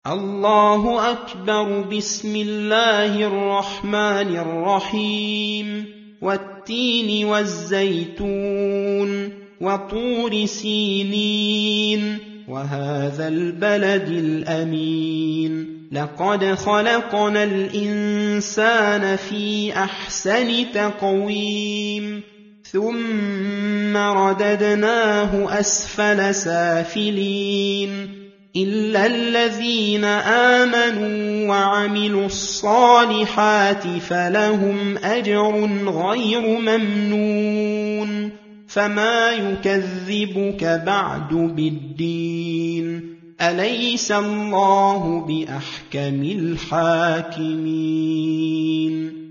الله أكبر. بسم الله الرحمن الرحيم. والتين والزيتون وطور سينين وهذا البلد الأمين لقد خلقنا الإنسان في أحسن تقويم ثم رددناه أسفل سافلين إلا الذين آمنوا وعملوا الصالحات فلهم أجر غير ممنون فما يكذبك بعد بالدين أليس الله بأحكم الحاكمين